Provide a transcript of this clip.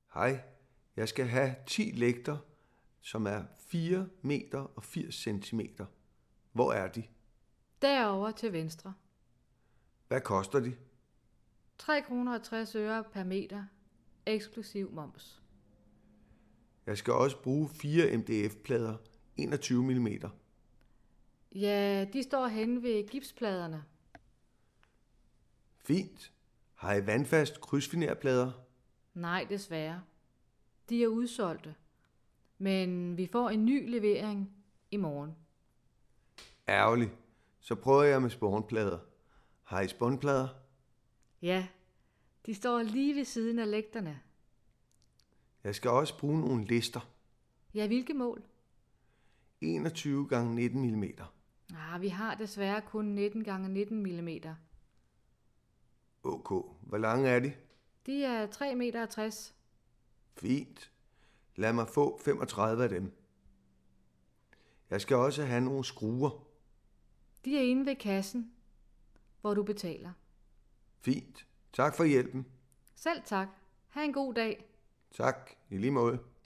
Hej, jeg skal have 10 lægter, som er 4 meter og 80 centimeter. Hvor er de? Derovre til venstre. Hvad koster de? 3 kroner og 60 øre per meter, eksklusiv moms. Jeg skal også bruge 4 MDF-plader, 21 mm. Ja, de står henne ved gipspladerne. Fint. Har I vandfast krydsfinerplader? Nej, desværre. De er udsolgte. Men vi får en ny levering i morgen. Ærgerligt. Så prøver jeg med spånplader. Har I spånplader? Ja, de står lige ved siden af lægterne. Jeg skal også bruge nogle lister. Ja, hvilke mål? 21 x 19 mm. Vi har desværre kun 19 x 19 mm. Ok. Hvor lange er de? De er 3,60 meter. Fint. Lad mig få 35 af dem. Jeg skal også have nogle skruer. De er inde ved kassen, hvor du betaler. Fint. Tak for hjælpen. Selv tak. Ha' en god dag. Tak. I lige måde.